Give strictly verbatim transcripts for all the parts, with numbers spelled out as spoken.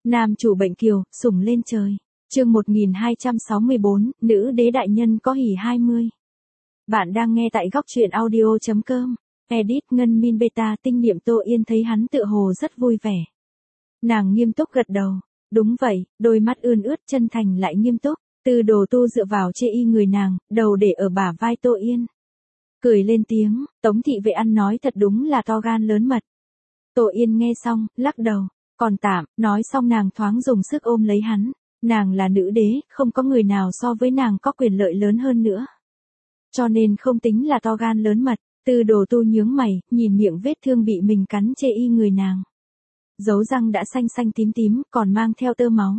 Nam chủ bệnh kiều, sủng lên trời. Chương một nghìn hai trăm sáu mươi bốn, nữ đế đại nhân có hỉ hai mươi. Bạn đang nghe tại góc truyện audio chấm com. Edit Ngân Min Beta tinh niệm Tô Yên thấy hắn tựa hồ rất vui vẻ. Nàng nghiêm túc gật đầu. Đúng vậy, đôi mắt ươn ướt chân thành lại nghiêm túc. Tư Đồ Tu dựa vào chê y người nàng, đầu để ở bả vai Tô Yên. Cười lên tiếng, Tống thị vệ ăn nói thật đúng là to gan lớn mật. Tô Yên nghe xong, lắc đầu. Còn tạm, nói xong nàng thoáng dùng sức ôm lấy hắn. Nàng là nữ đế, không có người nào so với nàng có quyền lợi lớn hơn nữa. Cho nên không tính là to gan lớn mật. Tư Đồ Tu nhướng mày, nhìn miệng vết thương bị mình cắn chê y người nàng. Dấu răng đã xanh xanh tím tím, còn mang theo tơ máu.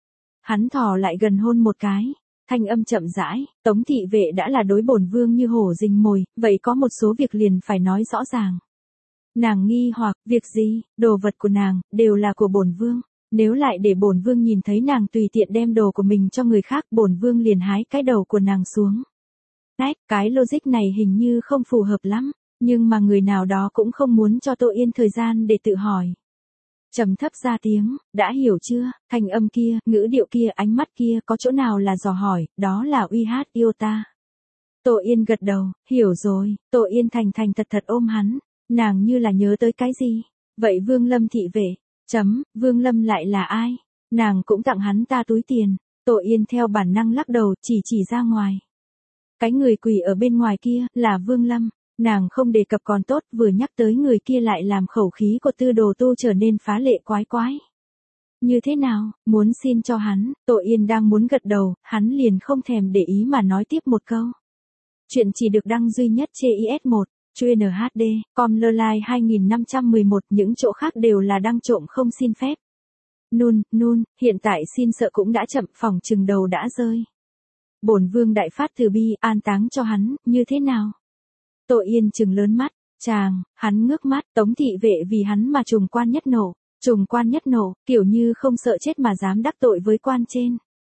Hắn thò lại gần hôn một cái. Thanh âm chậm rãi, Tống thị vệ đã là đối bổn vương như hổ rình mồi, vậy có một số việc liền phải nói rõ ràng. Nàng nghi hoặc, việc gì, đồ vật của nàng, đều là của bổn vương. Nếu lại để bổn vương nhìn thấy nàng tùy tiện đem đồ của mình cho người khác, bổn vương liền hái cái đầu của nàng xuống. Ách, cái logic này hình như không phù hợp lắm, nhưng mà người nào đó cũng không muốn cho Tô Yên thời gian để tự hỏi. Trầm thấp ra tiếng, đã hiểu chưa, thanh âm kia, ngữ điệu kia, ánh mắt kia, có chỗ nào là dò hỏi, đó là uy hát yêu ta. Tô Yên gật đầu, hiểu rồi. Tô Yên thành thành thật thật ôm hắn, nàng như là nhớ tới cái gì. Vậy Vương Lâm thị vệ, chấm, Vương Lâm lại là ai? Nàng cũng tặng hắn ta túi tiền. Tô Yên theo bản năng lắc đầu, chỉ chỉ ra ngoài. Cái người quỳ ở bên ngoài kia, là Vương Lâm. Nàng không đề cập còn tốt, vừa nhắc tới người kia lại làm khẩu khí của Tư Đồ Tu trở nên phá lệ quái quái. Như thế nào, muốn xin cho hắn? Tô Yên đang muốn gật đầu, hắn liền không thèm để ý mà nói tiếp một câu. Chuyện chỉ được đăng duy nhất trên i ét một, chuyên en hát đê, com lơ lai hai nghìn năm trăm mười một, những chỗ khác đều là đăng trộm không xin phép. Nun, nun, hiện tại xin sợ cũng đã chậm, phòng chừng đầu đã rơi. Bổn vương đại phát từ bi, an táng cho hắn, như thế nào? Tô Yên trừng lớn mắt, chàng, hắn ngước mắt, Tống thị vệ vì hắn mà trùng quan nhất nổ, trùng quan nhất nổ, kiểu như không sợ chết mà dám đắc tội với quan trên.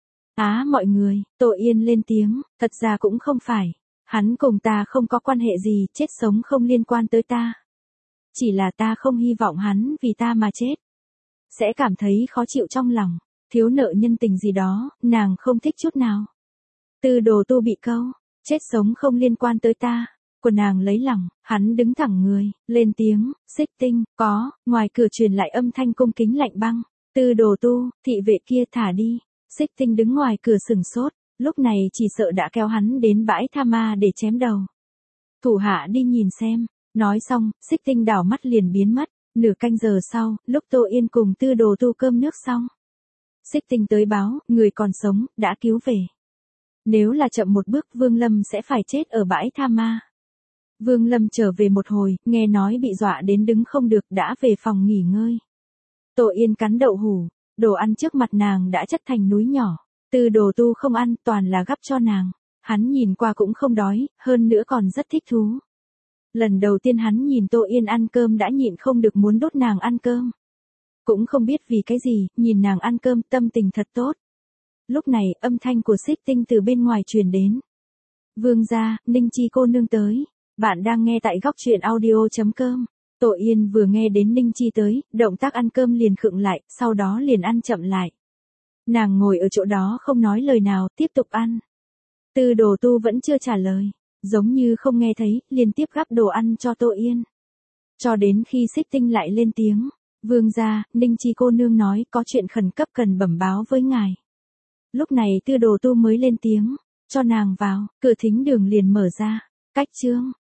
Á mọi người, Tô Yên lên tiếng, thật ra cũng không phải, hắn cùng ta không có quan hệ gì, chết sống không liên quan tới ta. Chỉ là ta không hy vọng hắn vì ta mà chết. Sẽ cảm thấy khó chịu trong lòng, thiếu nợ nhân tình gì đó, nàng không thích chút nào. Tư Đồ Tu bị câu, chết sống không liên quan tới ta. Của nàng lấy lòng, hắn đứng thẳng người, lên tiếng, Xích Tinh, có, ngoài cửa truyền lại âm thanh cung kính lạnh băng. Tư Đồ Tu, thị vệ kia thả đi. Xích Tinh đứng ngoài cửa sừng sốt, lúc này chỉ sợ đã kéo hắn đến bãi tha ma để chém đầu. Thủ hạ đi nhìn xem, nói xong, Xích Tinh đảo mắt liền biến mất. Nửa canh giờ sau, lúc Tô Yên cùng Tư Đồ Tu cơm nước xong, Xích Tinh tới báo, người còn sống, đã cứu về. Nếu là chậm một bước Vương Lâm sẽ phải chết ở bãi tha ma. Vương Lâm trở về một hồi, nghe nói bị dọa đến đứng không được, đã về phòng nghỉ ngơi. Tô Yên cắn đậu hủ, đồ ăn trước mặt nàng đã chất thành núi nhỏ. Tư Đồ Tu không ăn, toàn là gắp cho nàng. Hắn nhìn qua cũng không đói, hơn nữa còn rất thích thú. Lần đầu tiên hắn nhìn Tô Yên ăn cơm đã nhịn không được muốn đốt nàng ăn cơm. Cũng không biết vì cái gì, nhìn nàng ăn cơm tâm tình thật tốt. Lúc này, âm thanh của Xích Tinh từ bên ngoài truyền đến. Vương gia, Ninh Chi cô nương tới. Bạn đang nghe tại góc truyện audio chấm com. Tô Yên vừa nghe đến Ninh Chi tới, động tác ăn cơm liền khựng lại, sau đó liền ăn chậm lại. Nàng ngồi ở chỗ đó không nói lời nào, tiếp tục ăn. Tư Đồ Tu vẫn chưa trả lời, giống như không nghe thấy, liên tiếp gắp đồ ăn cho Tô Yên. Cho đến khi Xích Tinh lại lên tiếng, Vương gia, Ninh Chi cô nương nói có chuyện khẩn cấp cần bẩm báo với ngài. Lúc này Tư Đồ Tu mới lên tiếng, cho nàng vào, cửa thính đường liền mở ra. Cách chương